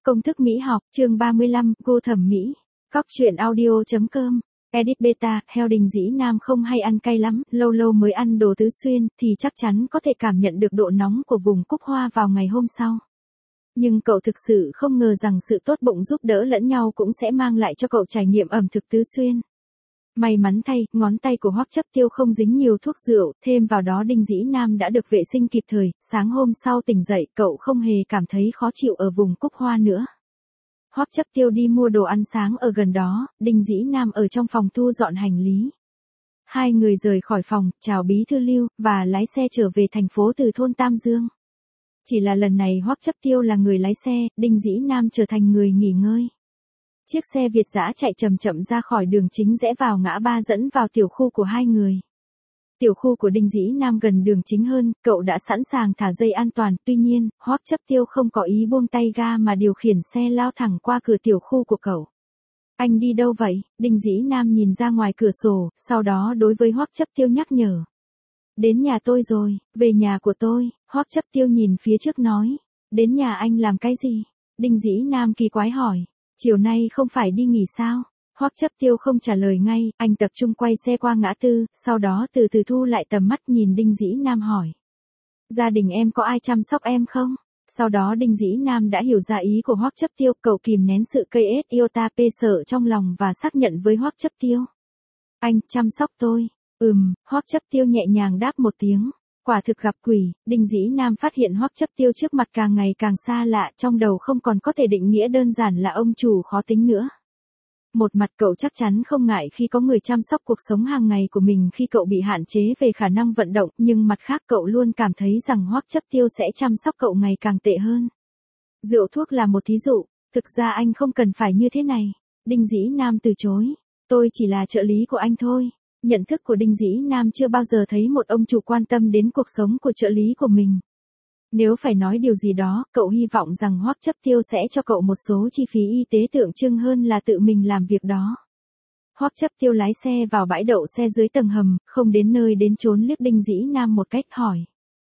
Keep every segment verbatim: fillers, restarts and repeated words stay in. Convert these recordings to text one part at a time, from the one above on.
Công thức mỹ học, chương ba mươi lăm, gu thẩm mỹ. Cóc truyện audio.com. Edit beta, heo đình dĩ nam không hay ăn cay lắm, lâu lâu mới ăn đồ tứ xuyên, thì chắc chắn có thể cảm nhận được độ nóng của vùng Cúc Hoa vào ngày hôm sau. Nhưng cậu thực sự không ngờ rằng sự tốt bụng giúp đỡ lẫn nhau cũng sẽ mang lại cho cậu trải nghiệm ẩm thực tứ xuyên. May mắn thay, ngón tay của Hoắc Chấp Tiêu không dính nhiều thuốc rượu, thêm vào đó Đinh Dĩ Nam đã được vệ sinh kịp thời, sáng hôm sau tỉnh dậy, cậu không hề cảm thấy khó chịu ở vùng Cúc Hoa nữa. Hoắc Chấp Tiêu đi mua đồ ăn sáng ở gần đó, Đinh Dĩ Nam ở trong phòng thu dọn hành lý. Hai người rời khỏi phòng, chào bí thư Lưu, và lái xe trở về thành phố từ thôn Tam Dương. Chỉ là lần này Hoắc Chấp Tiêu là người lái xe, Đinh Dĩ Nam trở thành người nghỉ ngơi. Chiếc xe Việt dã chạy chậm chậm ra khỏi đường chính rẽ vào ngã ba dẫn vào tiểu khu của hai người. Tiểu khu của Đinh Dĩ Nam gần đường chính hơn, cậu đã sẵn sàng thả dây an toàn, tuy nhiên, Hoắc Chấp Tiêu không có ý buông tay ga mà điều khiển xe lao thẳng qua cửa tiểu khu của cậu. Anh đi đâu vậy? Đinh Dĩ Nam nhìn ra ngoài cửa sổ, sau đó đối với Hoắc Chấp Tiêu nhắc nhở. Đến nhà tôi rồi, về nhà của tôi, Hoắc Chấp Tiêu nhìn phía trước nói. Đến nhà anh làm cái gì? Đinh Dĩ Nam kỳ quái hỏi. Chiều nay không phải đi nghỉ sao? Hoắc Chấp Tiêu không trả lời ngay, anh tập trung quay xe qua ngã tư, sau đó từ từ thu lại tầm mắt nhìn Đinh Dĩ Nam hỏi. Gia đình em có ai chăm sóc em không? Sau đó Đinh Dĩ Nam đã hiểu ra ý của Hoắc Chấp Tiêu, cậu kìm nén sự cây ết iota p sợ trong lòng và xác nhận với Hoắc Chấp Tiêu. Anh chăm sóc tôi. Ừm, Hoắc Chấp Tiêu nhẹ nhàng đáp một tiếng. Quả thực gặp quỷ, Đinh Dĩ Nam phát hiện Hoắc Chấp Tiêu trước mặt càng ngày càng xa lạ, trong đầu không còn có thể định nghĩa đơn giản là ông chủ khó tính nữa. Một mặt cậu chắc chắn không ngại khi có người chăm sóc cuộc sống hàng ngày của mình khi cậu bị hạn chế về khả năng vận động, nhưng mặt khác cậu luôn cảm thấy rằng Hoắc Chấp Tiêu sẽ chăm sóc cậu ngày càng tệ hơn. Rượu thuốc là một thí dụ, thực ra anh không cần phải như thế này. Đinh Dĩ Nam từ chối, tôi chỉ là trợ lý của anh thôi. Nhận thức của Đinh Dĩ Nam chưa bao giờ thấy một ông chủ quan tâm đến cuộc sống của trợ lý của mình. Nếu phải nói điều gì đó, cậu hy vọng rằng Hoắc Chấp Tiêu sẽ cho cậu một số chi phí y tế tượng trưng hơn là tự mình làm việc đó. Hoắc Chấp Tiêu lái xe vào bãi đậu xe dưới tầng hầm, không đến nơi đến chốn liếc Đinh Dĩ Nam một cách hỏi.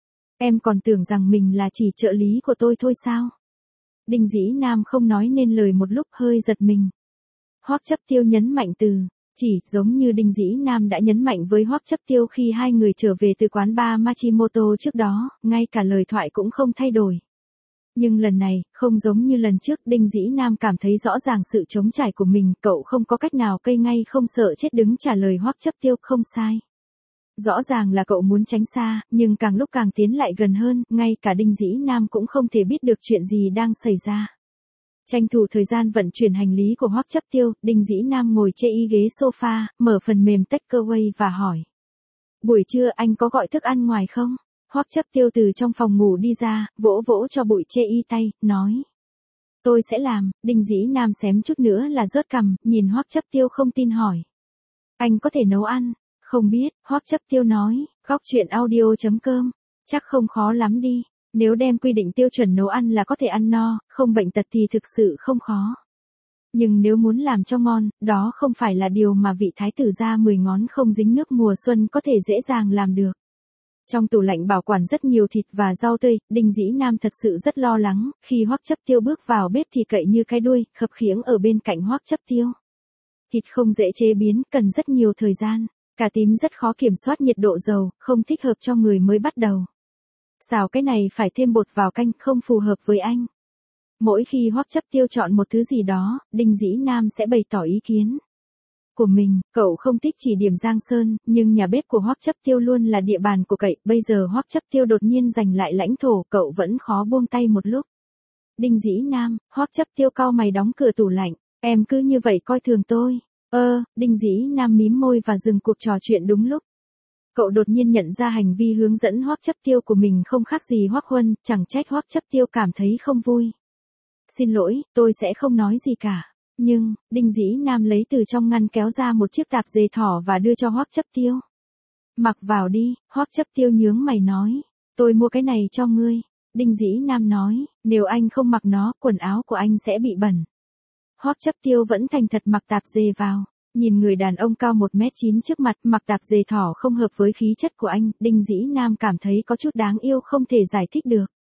Em còn tưởng rằng mình là chỉ trợ lý của tôi thôi sao? Đinh Dĩ Nam không nói nên lời một lúc, hơi giật mình. Hoắc Chấp Tiêu nhấn mạnh từ. Chỉ, giống như Đinh Dĩ Nam đã nhấn mạnh với Hoắc Chấp Tiêu khi hai người trở về từ quán bar Machimoto trước đó, ngay cả lời thoại cũng không thay đổi. Nhưng lần này, không giống như lần trước, Đinh Dĩ Nam cảm thấy rõ ràng sự trống trải của mình, cậu không có cách nào cây ngay không sợ chết đứng trả lời Hoắc Chấp Tiêu, không sai. Rõ ràng là cậu muốn tránh xa, nhưng càng lúc càng tiến lại gần hơn, ngay cả Đinh Dĩ Nam cũng không thể biết được chuyện gì đang xảy ra. Tranh thủ thời gian vận chuyển hành lý của Hoắc Chấp Tiêu, Đinh Dĩ Nam ngồi chê y ghế sofa, mở phần mềm takeaway và hỏi. Buổi trưa anh có gọi thức ăn ngoài không? Hoắc Chấp Tiêu từ trong phòng ngủ đi ra, vỗ vỗ cho bụi chê y tay, nói. Tôi sẽ làm. Đinh Dĩ Nam xém chút nữa là rớt cằm, nhìn Hoắc Chấp Tiêu không tin hỏi. Anh có thể nấu ăn? Không biết, Hoắc Chấp Tiêu nói, góc truyện audio.com, chắc không khó lắm đi. Nếu đem quy định tiêu chuẩn nấu ăn là có thể ăn no, không bệnh tật thì thực sự không khó. Nhưng nếu muốn làm cho ngon, đó không phải là điều mà vị thái tử gia mười ngón không dính nước mùa xuân có thể dễ dàng làm được. Trong tủ lạnh bảo quản rất nhiều thịt và rau tươi, Đinh Dĩ Nam thật sự rất lo lắng, khi Hoắc Chấp Tiêu bước vào bếp thì cậy như cái đuôi, khập khiễng ở bên cạnh Hoắc Chấp Tiêu. Thịt không dễ chế biến, cần rất nhiều thời gian. Cà tím rất khó kiểm soát nhiệt độ dầu, không thích hợp cho người mới bắt đầu. Xào cái này phải thêm bột vào canh, không phù hợp với anh. Mỗi khi Hoắc Chấp Tiêu chọn một thứ gì đó, Đinh Dĩ Nam sẽ bày tỏ ý kiến của mình. Cậu không thích chỉ điểm Giang Sơn, nhưng nhà bếp của Hoắc Chấp Tiêu luôn là địa bàn của cậu. Bây giờ Hoắc Chấp Tiêu đột nhiên giành lại lãnh thổ, cậu vẫn khó buông tay một lúc. Đinh Dĩ Nam, Hoắc Chấp Tiêu cau mày đóng cửa tủ lạnh. Em cứ như vậy coi thường tôi. Ơ, Đinh Dĩ Nam mím môi và dừng cuộc trò chuyện đúng lúc. Cậu đột nhiên nhận ra hành vi hướng dẫn Hoắc Chấp Tiêu của mình không khác gì Hoắc Huân, chẳng trách Hoắc Chấp Tiêu cảm thấy không vui. Xin lỗi, tôi sẽ không nói gì cả. Nhưng, Đinh Dĩ Nam lấy từ trong ngăn kéo ra một chiếc tạp dề thỏ và đưa cho Hoắc Chấp Tiêu. Mặc vào đi, Hoắc Chấp Tiêu nhướng mày nói. Tôi mua cái này cho ngươi. Đinh Dĩ Nam nói, nếu anh không mặc nó, quần áo của anh sẽ bị bẩn. Hoắc Chấp Tiêu vẫn thành thật mặc tạp dề vào. Nhìn người đàn ông cao một mét chín trước mặt, mặc tạp dề thỏ không hợp với khí chất của anh, Đinh Dĩ Nam cảm thấy có chút đáng yêu không thể giải thích được.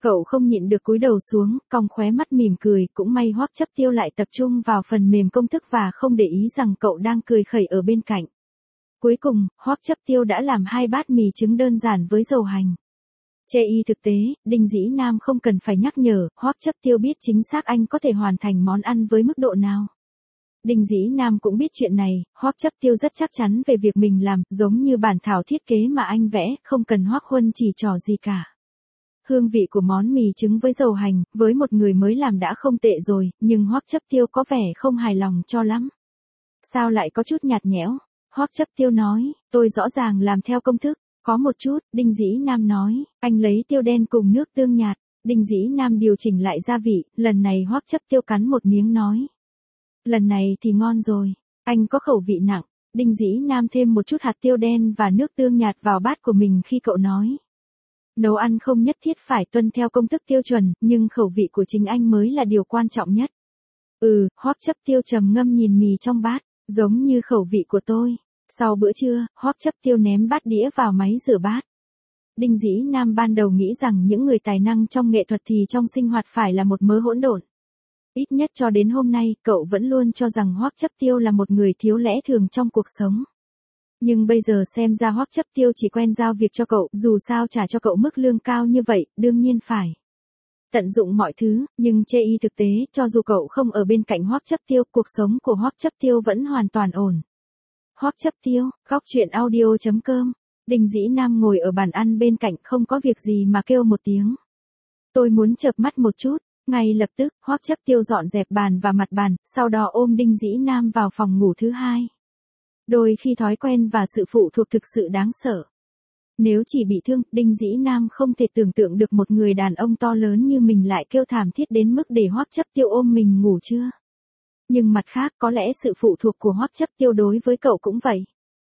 Cậu không nhịn được cúi đầu xuống, cong khóe mắt mỉm cười, cũng may Hoắc Chấp Tiêu lại tập trung vào phần mềm công thức và không để ý rằng cậu đang cười khẩy ở bên cạnh. Cuối cùng, Hoắc Chấp Tiêu đã làm hai bát mì trứng đơn giản với dầu hành. Chê y thực tế, Đinh Dĩ Nam không cần phải nhắc nhở, Hoắc Chấp Tiêu biết chính xác anh có thể hoàn thành món ăn với mức độ nào. Đinh Dĩ Nam cũng biết chuyện này, Hoắc Chấp Tiêu rất chắc chắn về việc mình làm, giống như bản thảo thiết kế mà anh vẽ, không cần Hoắc Huân chỉ trò gì cả. Hương vị của món mì trứng với dầu hành, với một người mới làm đã không tệ rồi, nhưng Hoắc Chấp Tiêu có vẻ không hài lòng cho lắm. Sao lại có chút nhạt nhẽo? Hoắc Chấp Tiêu nói, tôi rõ ràng làm theo công thức. Có một chút, Đinh Dĩ Nam nói, anh lấy tiêu đen cùng nước tương nhạt. Đinh Dĩ Nam điều chỉnh lại gia vị, lần này Hoắc Chấp Tiêu cắn một miếng nói. Lần này thì ngon rồi, anh có khẩu vị nặng. Đinh Dĩ Nam thêm một chút hạt tiêu đen và nước tương nhạt vào bát của mình khi cậu nói. Nấu ăn không nhất thiết phải tuân theo công thức tiêu chuẩn, nhưng khẩu vị của chính anh mới là điều quan trọng nhất. Ừ, Hoắc Chấp Tiêu trầm ngâm nhìn mì trong bát, giống như khẩu vị của tôi. Sau bữa trưa, Hoắc Chấp Tiêu ném bát đĩa vào máy rửa bát. Đinh Dĩ Nam ban đầu nghĩ rằng những người tài năng trong nghệ thuật thì trong sinh hoạt phải là một mớ hỗn độn. Ít nhất cho đến hôm nay, cậu vẫn luôn cho rằng Hoắc Chấp Tiêu là một người thiếu lẽ thường trong cuộc sống. Nhưng bây giờ xem ra Hoắc Chấp Tiêu chỉ quen giao việc cho cậu, dù sao trả cho cậu mức lương cao như vậy, đương nhiên phải tận dụng mọi thứ, nhưng chê y thực tế, cho dù cậu không ở bên cạnh Hoắc Chấp Tiêu, cuộc sống của Hoắc Chấp Tiêu vẫn hoàn toàn ổn. Hoắc Chấp Tiêu, góc truyện audio chấm com. Đinh Dĩ Nam ngồi ở bàn ăn bên cạnh không có việc gì mà kêu một tiếng. Tôi muốn chợp mắt một chút, ngay lập tức, Hoắc Chấp Tiêu dọn dẹp bàn và mặt bàn, sau đó ôm Đinh Dĩ Nam vào phòng ngủ thứ hai. Đôi khi thói quen và sự phụ thuộc thực sự đáng sợ. Nếu chỉ bị thương, Đinh Dĩ Nam không thể tưởng tượng được một người đàn ông to lớn như mình lại kêu thảm thiết đến mức để Hoắc Chấp Tiêu ôm mình ngủ chưa. Nhưng mặt khác có lẽ sự phụ thuộc của Hoắc Chấp Tiêu đối với cậu cũng vậy.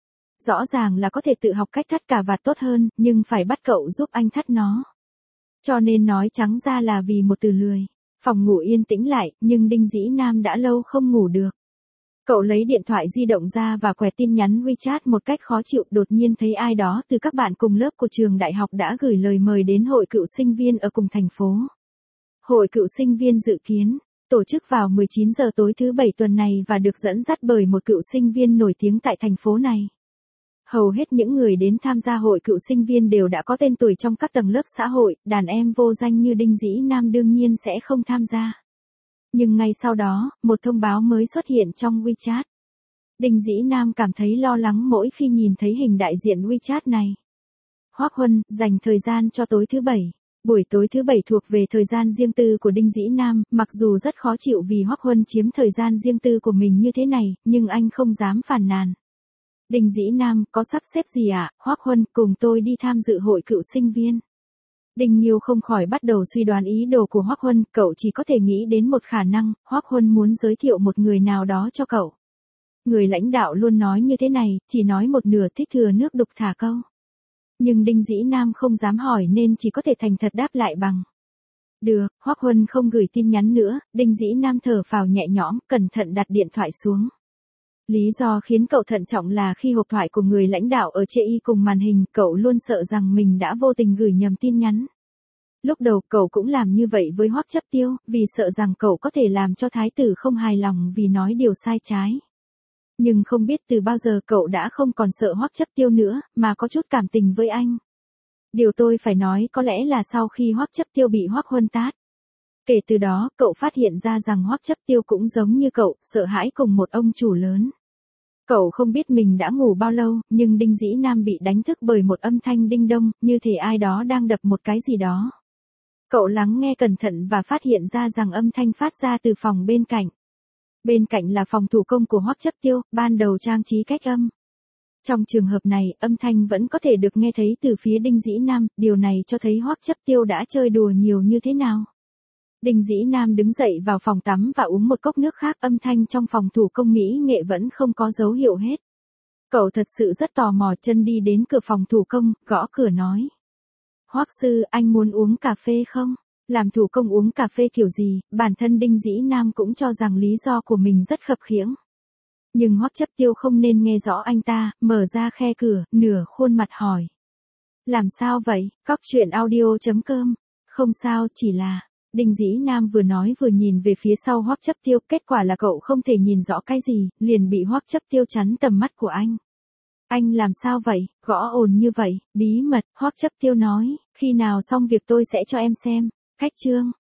Rõ ràng là có thể tự học cách thắt cà vạt tốt hơn, nhưng phải bắt cậu giúp anh thắt nó. Cho nên nói trắng ra là vì một từ lười. Phòng ngủ yên tĩnh lại, nhưng Đinh Dĩ Nam đã lâu không ngủ được. Cậu lấy điện thoại di động ra và quẹt tin nhắn WeChat một cách khó chịu, đột nhiên thấy ai đó từ các bạn cùng lớp của trường đại học đã gửi lời mời đến hội cựu sinh viên ở cùng thành phố. Hội cựu sinh viên dự kiến tổ chức vào mười chín giờ tối thứ bảy tuần này và được dẫn dắt bởi một cựu sinh viên nổi tiếng tại thành phố này. Hầu hết những người đến tham gia hội cựu sinh viên đều đã có tên tuổi trong các tầng lớp xã hội, đàn em vô danh như Đinh Dĩ Nam đương nhiên sẽ không tham gia. Nhưng ngay sau đó, một thông báo mới xuất hiện trong WeChat. Đinh Dĩ Nam cảm thấy lo lắng mỗi khi nhìn thấy hình đại diện WeChat này. Hoắc Huân, dành thời gian cho tối thứ bảy. Buổi tối thứ bảy thuộc về thời gian riêng tư của Đinh Dĩ Nam, mặc dù rất khó chịu vì Hoắc Huân chiếm thời gian riêng tư của mình như thế này, nhưng anh không dám phàn nàn. Đinh Dĩ Nam, có sắp xếp gì ạ? À? Hoắc Huân, cùng tôi đi tham dự hội cựu sinh viên. Đinh Nhiêu không khỏi bắt đầu suy đoán ý đồ của Hoắc Huân, cậu chỉ có thể nghĩ đến một khả năng, Hoắc Huân muốn giới thiệu một người nào đó cho cậu. Người lãnh đạo luôn nói như thế này, chỉ nói một nửa thích thừa nước đục thả câu. Nhưng Đinh Dĩ Nam không dám hỏi nên chỉ có thể thành thật đáp lại bằng. Được, Hoắc Huân không gửi tin nhắn nữa, Đinh Dĩ Nam thở phào nhẹ nhõm, cẩn thận đặt điện thoại xuống. Lý do khiến cậu thận trọng là khi hộp thoại của người lãnh đạo ở chê y cùng màn hình, cậu luôn sợ rằng mình đã vô tình gửi nhầm tin nhắn. Lúc đầu cậu cũng làm như vậy với Hoắc Chấp Tiêu, vì sợ rằng cậu có thể làm cho thái tử không hài lòng vì nói điều sai trái. Nhưng không biết từ bao giờ cậu đã không còn sợ Hoắc Chấp Tiêu nữa, mà có chút cảm tình với anh. Điều tôi phải nói có lẽ là sau khi Hoắc Chấp Tiêu bị Hoắc Huân tát. Kể từ đó, cậu phát hiện ra rằng Hoắc Chấp Tiêu cũng giống như cậu, sợ hãi cùng một ông chủ lớn. Cậu không biết mình đã ngủ bao lâu, nhưng Đinh Dĩ Nam bị đánh thức bởi một âm thanh đinh đông, như thể ai đó đang đập một cái gì đó. Cậu lắng nghe cẩn thận và phát hiện ra rằng âm thanh phát ra từ phòng bên cạnh. Bên cạnh là phòng thủ công của Hoắc Chấp Tiêu, ban đầu trang trí cách âm. Trong trường hợp này, âm thanh vẫn có thể được nghe thấy từ phía Đinh Dĩ Nam, điều này cho thấy Hoắc Chấp Tiêu đã chơi đùa nhiều như thế nào. Đinh Dĩ Nam đứng dậy vào phòng tắm và uống một cốc nước khác, âm thanh trong phòng thủ công mỹ nghệ vẫn không có dấu hiệu hết. Cậu thật sự rất tò mò, chân đi đến cửa phòng thủ công, gõ cửa nói. Hoắc sư, anh muốn uống cà phê không? Làm thủ công uống cà phê kiểu gì, bản thân Đinh Dĩ Nam cũng cho rằng lý do của mình rất khập khiễng. Nhưng Hoắc Chấp Tiêu không nên nghe rõ anh ta, mở ra khe cửa, nửa khuôn mặt hỏi. Làm sao vậy? Góc truyện audio chấm com không sao, chỉ là, Đinh Dĩ Nam vừa nói vừa nhìn về phía sau Hoắc Chấp Tiêu, kết quả là cậu không thể nhìn rõ cái gì, liền bị Hoắc Chấp Tiêu chắn tầm mắt của anh. Anh làm sao vậy, gõ ồn như vậy, bí mật, Hoắc Chấp Tiêu nói, khi nào xong việc tôi sẽ cho em xem, khách trương.